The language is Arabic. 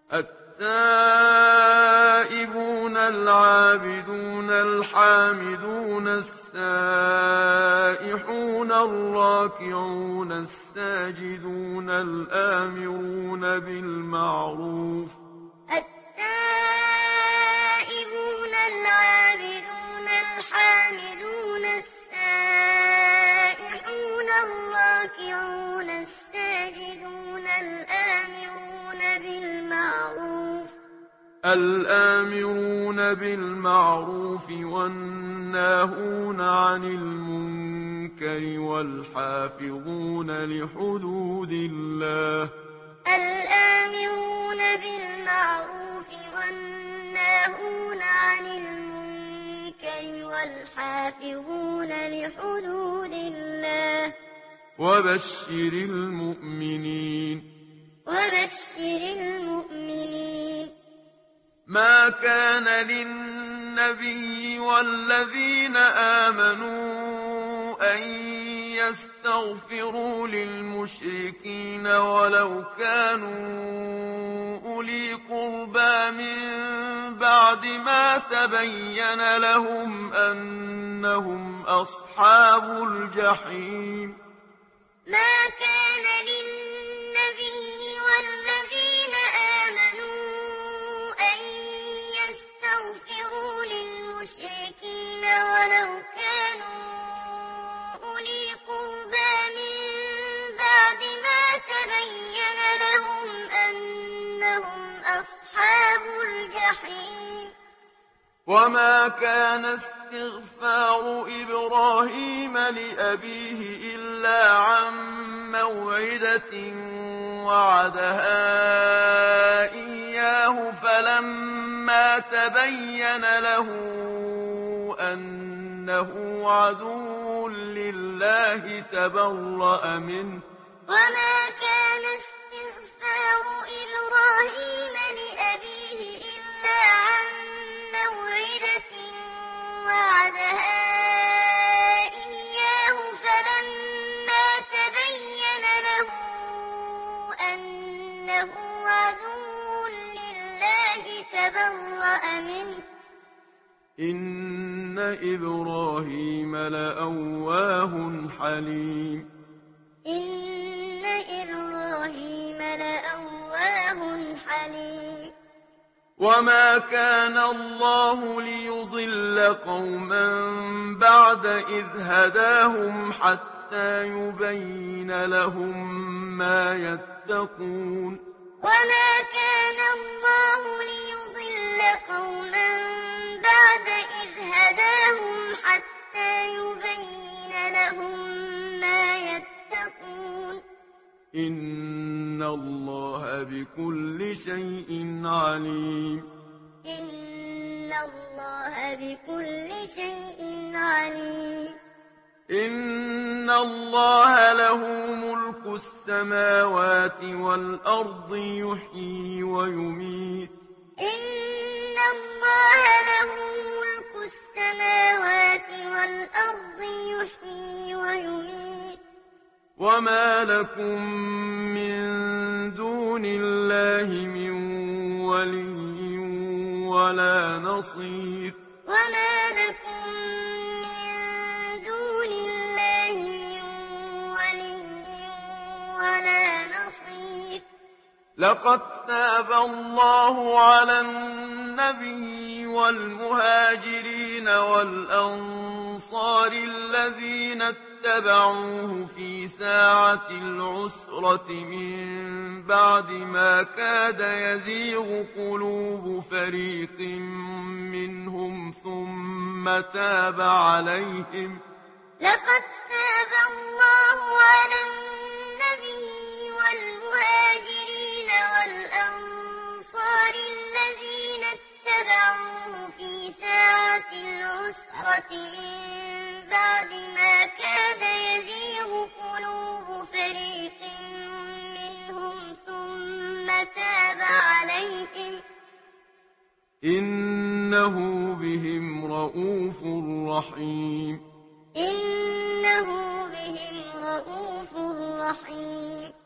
التائبون العابدون الحامدون السائحون الراكعون الساجدون الآمرون بالمعروف التائبون العابدون الحامدون السائحون الراكعون الساجدون الآمرون بالمعروف والناهون عن المنكر والحافظون لحدود الله الآمرون بالمعروف والناهون عن المنكر والحافظون لحدود الله وبشر المؤمنين ما كان للنبي والذين آمنوا أن يستغفروا للمشركين ولو كانوا أولي قربى من بعد ما تبين لهم أنهم أصحاب الجحيم ما كان للنبي والذين آمنوا أن يستغفروا للمشركين ولو كانوا أولي قربى من بعد ما تبين لهم أنهم أصحاب الجحيم وما كان استغفار إبراهيم لأبيه إلا عن موعدة وعدها إياه فلما تبين له أنه عدو لله تبرأ منه وما كان استغفار إبراهيم لأبيه إلا عن موعدة وعدها إياه فلما تبين له أنه عدو لله تبرأ منه إن إبراهيم لأواه حليم إن إبراهيم لأواه حليم وما كان الله ليضل قوما بعد إذ هداهم حتى يبين لهم ما يتقون وما كان الله ليضل قوما بعد إذ هداهم حتى يبين لهم ما يتقون إن الله بكل شيء عليم إن الله بكل شيء عليم إن الله له ملك السماوات والأرض يحيي ويميت إن الله له ملك السماوات والأرض يحيي ويميت وما لكم من دون الله من ولي ولا نصير وما لكم من دون الله من ولي ولا نصير لقد تاب الله على النبي والمهاجرين والأنصار الذين اتبعوه في ساعة العسرة من بعد ما كاد يزيغ قلوب فريق منهم ثم تاب عليهم لقد تاب الله على النبي والمهاجرين والأنصار الذين اتبعوه في ساعة العسرة من بعد ما كاد يزيغ قلوب فريق منهم ثم تاب عليهم إنه بهم رءوف رحيم إنه بهم رءوف رحيم